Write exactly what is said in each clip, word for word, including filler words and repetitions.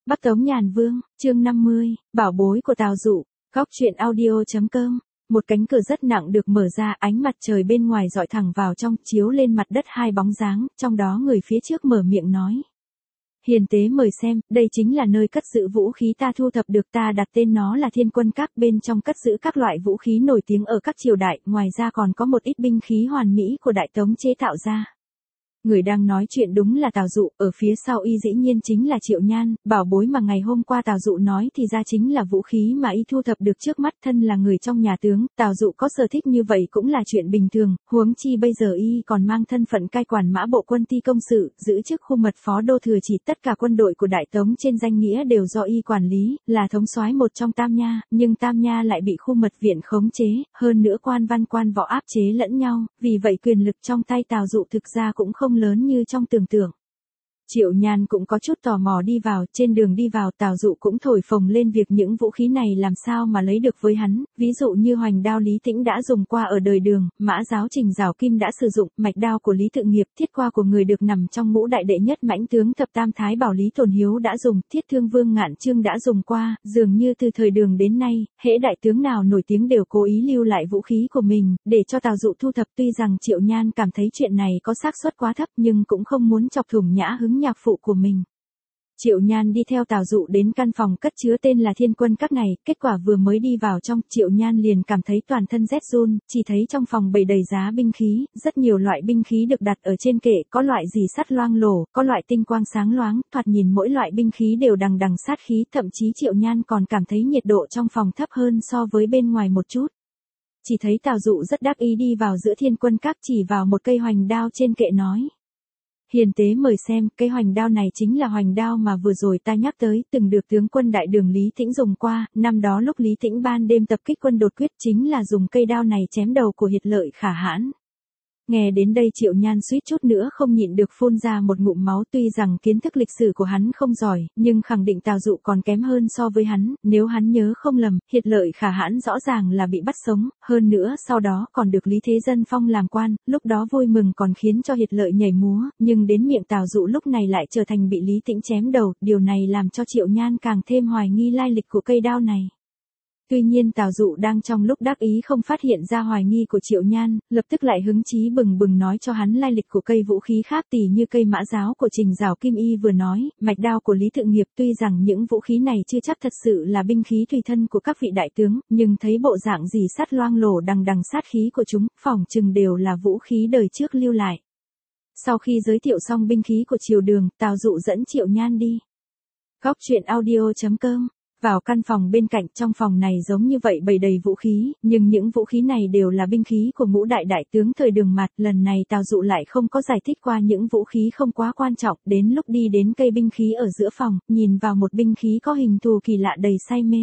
Bắc Tống Nhàn Vương, chương năm mươi, bảo bối của Tào Dụ, góc truyện audio.com. Một cánh cửa rất nặng được mở ra, ánh mặt trời bên ngoài dọi thẳng vào trong, chiếu lên mặt đất hai bóng dáng, trong đó người phía trước mở miệng nói. Hiền tế mời xem, đây chính là nơi cất giữ vũ khí ta thu thập được, ta đặt tên nó là Thiên Quân Các, bên trong cất giữ các loại vũ khí nổi tiếng ở các triều đại, ngoài ra còn có một ít binh khí hoàn mỹ của Đại Tống chế tạo ra. Người đang nói chuyện đúng là Tào Dụ, ở phía sau y dĩ nhiên chính là Triệu Nhan, bảo bối mà ngày hôm qua Tào Dụ nói thì ra chính là vũ khí mà y thu thập được trước mắt. Thân là người trong nhà tướng, Tào Dụ có sở thích như vậy cũng là chuyện bình thường, huống chi bây giờ y còn mang thân phận cai quản mã bộ quân ti công sự, giữ chức khu mật phó đô thừa chỉ, tất cả quân đội của Đại Tống trên danh nghĩa đều do y quản lý, là thống soái một trong Tam Nha, nhưng Tam Nha lại bị khu mật viện khống chế, hơn nữa quan văn quan võ áp chế lẫn nhau, vì vậy quyền lực trong tay Tào Dụ thực ra cũng không lớn như trong tưởng tượng. Triệu Nhan cũng có chút tò mò đi vào, trên đường đi vào Tào Dụ cũng thổi phồng lên việc những vũ khí này làm sao mà lấy được với hắn, ví dụ như hoành đao Lý Tĩnh đã dùng qua ở đời Đường, mã giáo Trình Giảo Kim đã sử dụng, mạch đao của Lý Tự Nghiệp, thiết qua của người được nằm trong ngũ đại đệ nhất mãnh tướng thập tam thái bảo Lý Tồn Hiếu đã dùng, thiết thương Vương Ngạn Chương đã dùng qua, dường như từ thời Đường đến nay, hễ đại tướng nào nổi tiếng đều cố ý lưu lại vũ khí của mình, để cho Tào Dụ thu thập. Tuy rằng Triệu Nhan cảm thấy chuyện này có xác suất quá thấp nhưng cũng không muốn chọc thủng nhã hứng nhạc phụ của mình. Triệu Nhan đi theo Tào Dụ đến căn phòng cất chứa tên là Thiên Quân Các này, kết quả vừa mới đi vào trong, Triệu Nhan liền cảm thấy toàn thân rét run, chỉ thấy trong phòng bày đầy giá binh khí, rất nhiều loại binh khí được đặt ở trên kệ, có loại gì sắt loang lổ, có loại tinh quang sáng loáng, thoạt nhìn mỗi loại binh khí đều đằng đằng sát khí, thậm chí Triệu Nhan còn cảm thấy nhiệt độ trong phòng thấp hơn so với bên ngoài một chút. Chỉ thấy Tào Dụ rất đắc ý đi vào giữa Thiên Quân Các, chỉ vào một cây hoành đao trên kệ nói. Hiền tế mời xem, cây hoành đao này chính là hoành đao mà vừa rồi ta nhắc tới, từng được tướng quân đại đường Lý Tĩnh dùng qua, năm đó lúc Lý Tĩnh ban đêm tập kích quân đột quyết chính là dùng cây đao này chém đầu của Hiệt Lợi Khả Hãn. Nghe đến đây Triệu Nhan suýt chút nữa không nhịn được phun ra một ngụm máu, tuy rằng kiến thức lịch sử của hắn không giỏi, nhưng khẳng định Tào Dụ còn kém hơn so với hắn, nếu hắn nhớ không lầm, Hiệt Lợi Khả Hãn rõ ràng là bị bắt sống, hơn nữa sau đó còn được Lý Thế Dân phong làm quan, lúc đó vui mừng còn khiến cho Hiệt Lợi nhảy múa, nhưng đến miệng Tào Dụ lúc này lại trở thành bị Lý Tĩnh chém đầu, điều này làm cho Triệu Nhan càng thêm hoài nghi lai lịch của cây đao này. Tuy nhiên Tào Dụ đang trong lúc đắc ý không phát hiện ra hoài nghi của Triệu Nhan, lập tức lại hứng chí bừng bừng nói cho hắn lai lịch của cây vũ khí khác, tỉ như cây mã giáo của Trình Giảo Kim y vừa nói, mạch đao của Lý Tự Nghiệp. Tuy rằng những vũ khí này chưa chắc thật sự là binh khí tùy thân của các vị đại tướng, nhưng thấy bộ dạng gì sắt loang lổ đằng đằng sát khí của chúng, phỏng chừng đều là vũ khí đời trước lưu lại. Sau khi giới thiệu xong binh khí của triều Đường, Tào Dụ dẫn Triệu Nhan đi. Góc truyện audio.com. Vào căn phòng bên cạnh, trong phòng này giống như vậy bày đầy vũ khí, nhưng những vũ khí này đều là binh khí của ngũ đại đại tướng thời Đường Mạt, lần này Tào Dụ lại không có giải thích qua những vũ khí không quá quan trọng, đến lúc đi đến cây binh khí ở giữa phòng, nhìn vào một binh khí có hình thù kỳ lạ đầy say mê.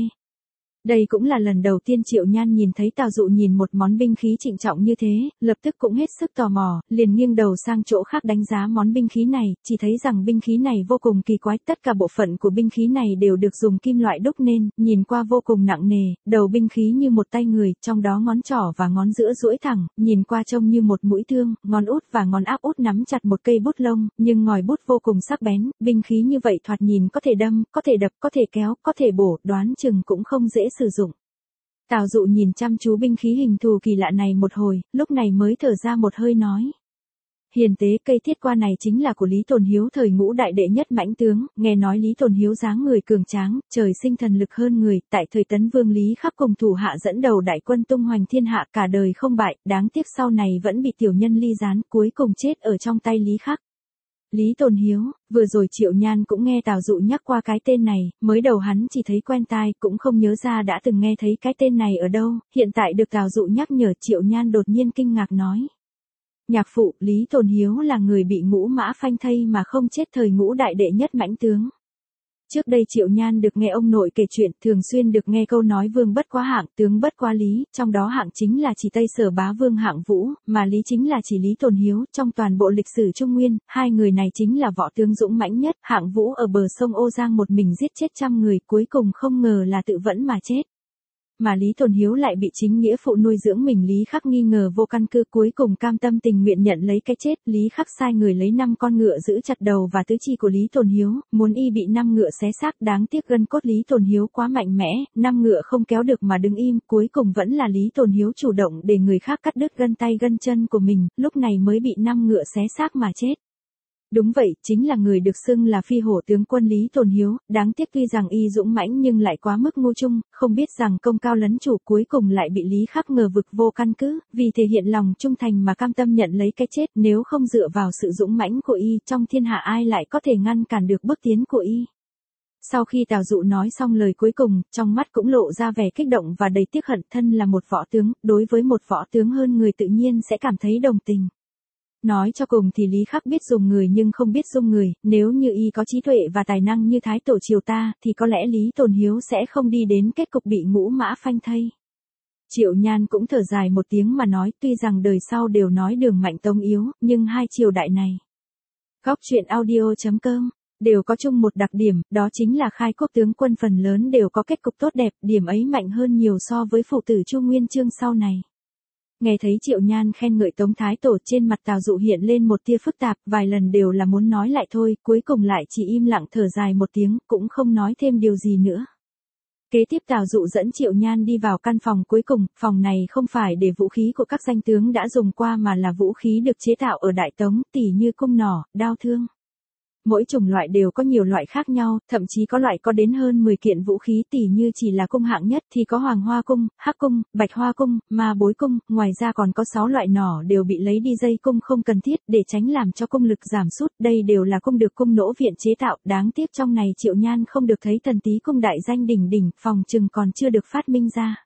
Đây cũng là lần đầu tiên Triệu Nhan nhìn thấy Tào Dụ nhìn một món binh khí trịnh trọng như thế, lập tức cũng hết sức tò mò, liền nghiêng đầu sang chỗ khác đánh giá món binh khí này, chỉ thấy rằng binh khí này vô cùng kỳ quái, tất cả bộ phận của binh khí này đều được dùng kim loại đúc nên, nhìn qua vô cùng nặng nề, đầu binh khí như một tay người, trong đó ngón trỏ và ngón giữa duỗi thẳng, nhìn qua trông như một mũi thương, ngón út và ngón áp út nắm chặt một cây bút lông, nhưng ngòi bút vô cùng sắc bén, binh khí như vậy thoạt nhìn có thể đâm, có thể đập, có thể kéo, có thể bổ, đoán chừng cũng không dễ sử dụng. Tào Dụ nhìn chăm chú binh khí hình thù kỳ lạ này một hồi, lúc này mới thở ra một hơi nói. Hiền tế, cây thiết qua này chính là của Lý Tồn Hiếu thời ngũ đại đệ nhất mãnh tướng, nghe nói Lý Tồn Hiếu dáng người cường tráng, trời sinh thần lực hơn người, tại thời Tấn Vương Lý Khắc cùng thủ hạ dẫn đầu đại quân tung hoành thiên hạ, cả đời không bại, đáng tiếc sau này vẫn bị tiểu nhân ly gián, cuối cùng chết ở trong tay Lý Khắc. Lý Tồn Hiếu, vừa rồi Triệu Nhan cũng nghe Tào Dụ nhắc qua cái tên này, mới đầu hắn chỉ thấy quen tai, cũng không nhớ ra đã từng nghe thấy cái tên này ở đâu, hiện tại được Tào Dụ nhắc nhở, Triệu Nhan đột nhiên kinh ngạc nói. Nhạc phụ, Lý Tồn Hiếu là người bị ngũ mã phanh thây mà không chết thời ngũ đại đệ nhất mãnh tướng. Trước đây Triệu Nhan được nghe ông nội kể chuyện, thường xuyên được nghe câu nói vương bất quá hạng, tướng bất quá lý, trong đó hạng chính là chỉ Tây Sở bá vương Hạng Vũ, mà lý chính là chỉ Lý Tồn Hiếu. Trong toàn bộ lịch sử Trung Nguyên, hai người này chính là võ tướng dũng mãnh nhất. Hạng Vũ ở bờ sông Ô Giang một mình giết chết trăm người, cuối cùng không ngờ là tự vẫn mà chết. Mà Lý Tồn Hiếu lại bị chính nghĩa phụ nuôi dưỡng mình Lý Khắc nghi ngờ vô căn cứ, cuối cùng cam tâm tình nguyện nhận lấy cái chết. Lý Khắc sai người lấy năm con ngựa giữ chặt đầu và tứ chi của Lý Tồn Hiếu, muốn y bị năm ngựa xé xác. Đáng tiếc gân cốt Lý Tồn Hiếu quá mạnh mẽ, năm ngựa không kéo được mà đứng im, cuối cùng vẫn là Lý Tồn Hiếu chủ động để người khác cắt đứt gân tay gân chân của mình, lúc này mới bị năm ngựa xé xác mà chết. Đúng vậy, chính là người được xưng là phi hổ tướng quân Lý Tồn Hiếu, đáng tiếc tuy rằng y dũng mãnh nhưng lại quá mức ngu trung, không biết rằng công cao lấn chủ, cuối cùng lại bị Lý Khắc ngờ vực vô căn cứ, vì thể hiện lòng trung thành mà cam tâm nhận lấy cái chết, nếu không dựa vào sự dũng mãnh của y, trong thiên hạ ai lại có thể ngăn cản được bước tiến của y. Sau khi Tào Dụ nói xong lời cuối cùng, trong mắt cũng lộ ra vẻ kích động và đầy tiếc hận. Thân là một võ tướng, đối với một võ tướng hơn người tự nhiên sẽ cảm thấy đồng tình. Nói cho cùng thì Lý Khắc biết dùng người nhưng không biết dung người, nếu như y có trí tuệ và tài năng như Thái Tổ triều ta, thì có lẽ Lý Tồn Hiếu sẽ không đi đến kết cục bị ngũ mã phanh thây. Triệu Nhan cũng thở dài một tiếng mà nói, tuy rằng đời sau đều nói Đường mạnh Tống yếu, nhưng hai triều đại này. Góc truyện audio chấm com đều có chung một đặc điểm, đó chính là khai quốc tướng quân phần lớn đều có kết cục tốt đẹp, điểm ấy mạnh hơn nhiều so với phụ tử Chu Nguyên Chương sau này. Nghe thấy Triệu Nhan khen ngợi Tống Thái Tổ, trên mặt Tào Dụ hiện lên một tia phức tạp, vài lần đều là muốn nói lại thôi, cuối cùng lại chỉ im lặng thở dài một tiếng, cũng không nói thêm điều gì nữa. Kế tiếp Tào Dụ dẫn Triệu Nhan đi vào căn phòng cuối cùng, phòng này không phải để vũ khí của các danh tướng đã dùng qua mà là vũ khí được chế tạo ở Đại Tống, tỉ như cung nỏ, đao thương. Mỗi chủng loại đều có nhiều loại khác nhau, thậm chí có loại có đến hơn mười kiện vũ khí, tỉ như chỉ là cung hạng nhất thì có Hoàng Hoa cung, Hắc cung, Bạch Hoa cung, Ma Bối cung, ngoài ra còn có sáu loại nỏ đều bị lấy đi dây cung không cần thiết để tránh làm cho cung lực giảm sút, đây đều là cung được cung nỗ viện chế tạo, đáng tiếc trong này Triệu Nhan không được thấy Thần Tý cung đại danh đỉnh đỉnh, phòng chừng còn chưa được phát minh ra.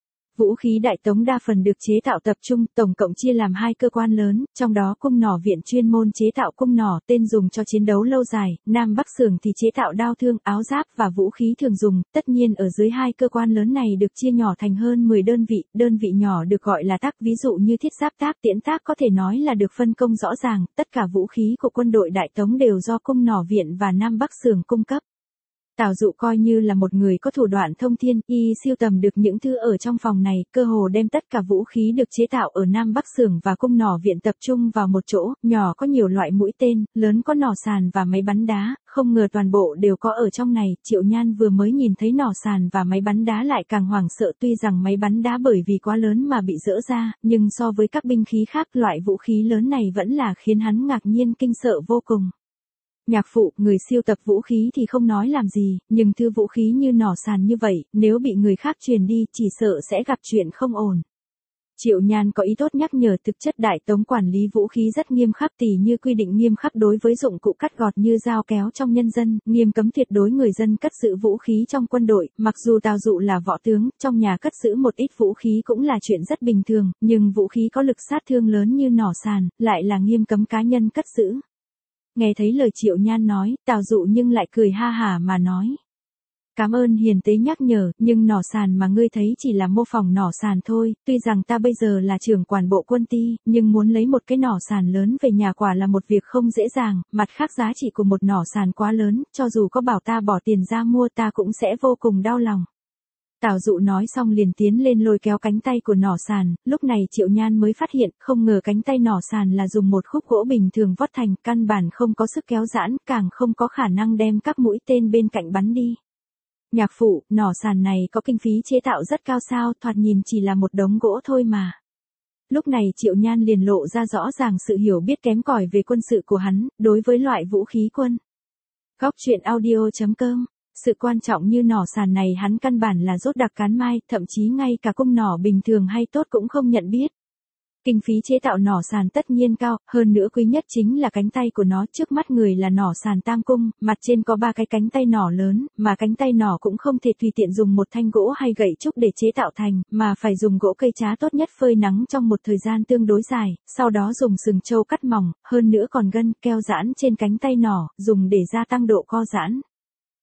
Vũ khí Đại Tống đa phần được chế tạo tập trung, tổng cộng chia làm hai cơ quan lớn, trong đó cung nỏ viện chuyên môn chế tạo cung nỏ, tên dùng cho chiến đấu lâu dài, Nam Bắc xưởng thì chế tạo đao thương, áo giáp và vũ khí thường dùng, tất nhiên ở dưới hai cơ quan lớn này được chia nhỏ thành hơn mười đơn vị, đơn vị nhỏ được gọi là tác, ví dụ như thiết giáp tác, tiễn tác có thể nói là được phân công rõ ràng, tất cả vũ khí của quân đội Đại Tống đều do cung nỏ viện và Nam Bắc xưởng cung cấp. Tào Dụ coi như là một người có thủ đoạn thông thiên, y siêu tầm được những thứ ở trong phòng này, cơ hồ đem tất cả vũ khí được chế tạo ở Nam Bắc xưởng và cung nỏ viện tập trung vào một chỗ, nhỏ có nhiều loại mũi tên, lớn có nỏ sàn và máy bắn đá, không ngờ toàn bộ đều có ở trong này. Triệu Nhan vừa mới nhìn thấy nỏ sàn và máy bắn đá lại càng hoảng sợ, tuy rằng máy bắn đá bởi vì quá lớn mà bị dỡ ra, nhưng so với các binh khí khác, loại vũ khí lớn này vẫn là khiến hắn ngạc nhiên kinh sợ vô cùng. Nhạc phụ, người siêu tập vũ khí thì không nói làm gì, nhưng thứ vũ khí như nỏ sàn như vậy, nếu bị người khác truyền đi, chỉ sợ sẽ gặp chuyện không ổn. Triệu Nhan có ý tốt nhắc nhở, thực chất Đại Tống quản lý vũ khí rất nghiêm khắc, tỉ như quy định nghiêm khắc đối với dụng cụ cắt gọt như dao kéo trong nhân dân, nghiêm cấm tuyệt đối người dân cất giữ vũ khí trong quân đội, mặc dù Tào Dụ là võ tướng, trong nhà cất giữ một ít vũ khí cũng là chuyện rất bình thường, nhưng vũ khí có lực sát thương lớn như nỏ sàn, lại là nghiêm cấm cá nhân cất giữ. Nghe thấy lời Triệu Nhan nói, Tào Dụ nhưng lại cười ha hả mà nói. Cảm ơn hiền tế nhắc nhở, nhưng nỏ sàn mà ngươi thấy chỉ là mô phỏng nỏ sàn thôi, tuy rằng ta bây giờ là trưởng quản bộ quân ty, nhưng muốn lấy một cái nỏ sàn lớn về nhà quả là một việc không dễ dàng, mặt khác giá trị của một nỏ sàn quá lớn, cho dù có bảo ta bỏ tiền ra mua ta cũng sẽ vô cùng đau lòng. Tào Dụ nói xong liền tiến lên lôi kéo cánh tay của nỏ sàn, lúc này Triệu Nhan mới phát hiện, không ngờ cánh tay nỏ sàn là dùng một khúc gỗ bình thường vót thành, căn bản không có sức kéo giãn, càng không có khả năng đem các mũi tên bên cạnh bắn đi. Nhạc phụ, nỏ sàn này có kinh phí chế tạo rất cao sao, thoạt nhìn chỉ là một đống gỗ thôi mà. Lúc này Triệu Nhan liền lộ ra rõ ràng sự hiểu biết kém cỏi về quân sự của hắn, đối với loại vũ khí quân. Góc truyện audio chấm com Sự quan trọng như nỏ sàn này hắn căn bản là rốt đặc cán mai, thậm chí ngay cả cung nỏ bình thường hay tốt cũng không nhận biết. Kinh phí chế tạo nỏ sàn tất nhiên cao, hơn nữa quý nhất chính là cánh tay của nó, trước mắt người là nỏ sàn tam cung, mặt trên có ba cái cánh tay nỏ lớn, mà cánh tay nỏ cũng không thể tùy tiện dùng một thanh gỗ hay gậy trúc để chế tạo thành, mà phải dùng gỗ cây trá tốt nhất phơi nắng trong một thời gian tương đối dài, sau đó dùng sừng trâu cắt mỏng, hơn nữa còn gân, keo giãn trên cánh tay nỏ, dùng để gia tăng độ co giãn.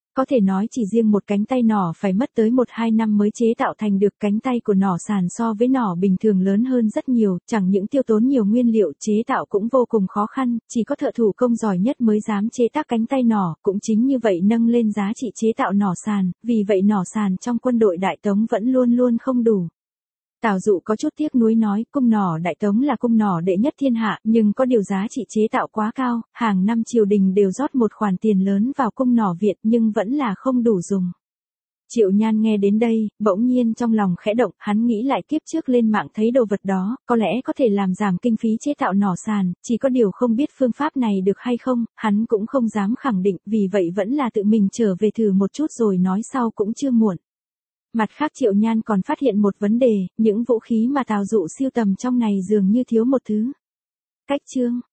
Có thể nói chỉ riêng một cánh tay nỏ phải mất tới một hai năm mới chế tạo thành được. Cánh tay của nỏ sàn so với nỏ bình thường lớn hơn rất nhiều, chẳng những tiêu tốn nhiều nguyên liệu, chế tạo cũng vô cùng khó khăn, chỉ có thợ thủ công giỏi nhất mới dám chế tác cánh tay nỏ, cũng chính như vậy nâng lên giá trị chế tạo nỏ sàn, vì vậy nỏ sàn trong quân đội Đại Tống vẫn luôn luôn không đủ. Tào Dụ có chút tiếc nuối nói, cung nỏ Đại Tống là cung nỏ đệ nhất thiên hạ, nhưng có điều giá trị chế tạo quá cao, hàng năm triều đình đều rót một khoản tiền lớn vào cung nỏ Việt nhưng vẫn là không đủ dùng. Triệu Nhan nghe đến đây, bỗng nhiên trong lòng khẽ động, hắn nghĩ lại kiếp trước lên mạng thấy đồ vật đó, có lẽ có thể làm giảm kinh phí chế tạo nỏ sàn, chỉ có điều không biết phương pháp này được hay không, hắn cũng không dám khẳng định, vì vậy vẫn là tự mình trở về thử một chút rồi nói sau cũng chưa muộn. Mặt khác Triệu Nhan còn phát hiện một vấn đề, những vũ khí mà Tào Dụ sưu tầm trong này dường như thiếu một thứ. Cách chương